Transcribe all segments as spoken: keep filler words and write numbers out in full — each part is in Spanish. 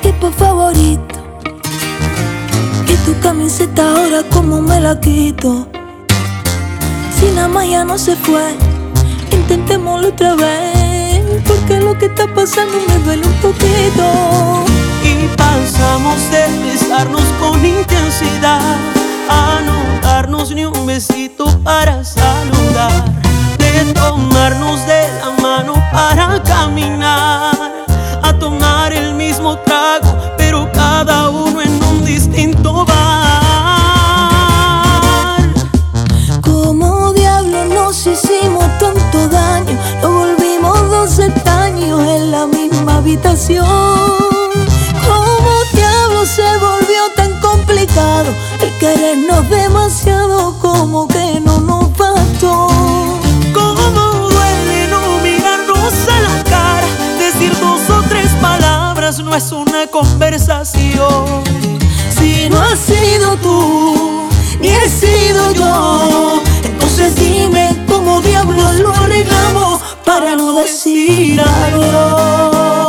equipo favorito. Y tu camiseta ahora como me la quito. Si la magia no se fue, intentémoslo otra vez, porque lo que está pasando me duele un poquito. Y pasamos de besarnos con intensidad a no darnos ni un besito para saludar, de tomarnos de la mano para caminar, a tomar el mismo trago, pero cada uno en un distinto bar. ¿Cómo diablos nos hicimos tanto daño? Nos volvimos dos extraños en la misma habitación. ¿Cómo diablos se volvió tan complicado el querernos demasiado, como que no nos bastó? ¿Cómo duele no mirarnos a la cara? Decir dos o tres palabras no es una conversación. Si no has sido tú, ni he sido yo, entonces dime cómo diablos lo arreglamos para no decir adiós.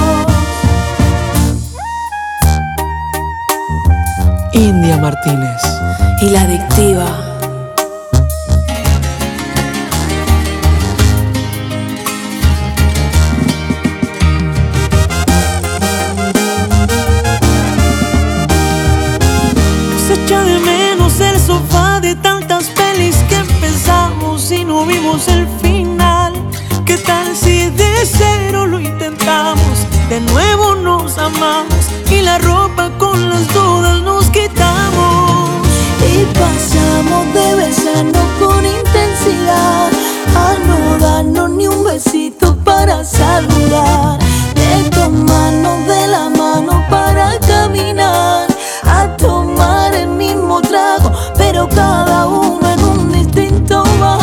India Martínez Y la adictiva. Se echa de menos el sofá de tantas pelis que empezamos y no vimos el final. ¿Qué tal si de cero lo intentamos? De nuevo nos amamos y la ropa con las dudas nos quitamos. Y pasamos de besarnos con intensidad a no darnos ni un besito para saludar, de tomarnos de la mano para caminar, a tomar el mismo trago, pero cada uno en un distinto bar.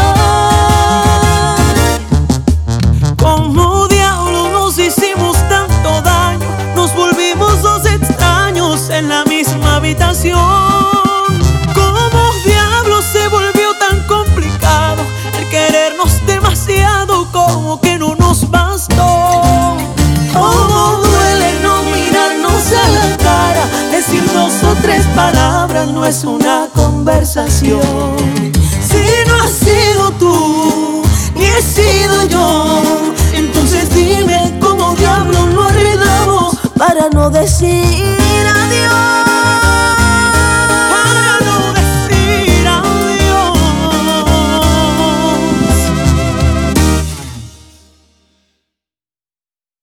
¿Cómo diablos nos hicimos tanto daño? Nos volvimos dos extraños en la misma habitación. ¿Cómo diablos se volvió tan complicado el querernos demasiado, como que no nos bastó? ¿Cómo duele no mirarnos a la cara? Decir dos o tres palabras no es una conversación. Si no has sido tú, ni he sido yo, entonces dime cómo diablos lo arreglamos para no decir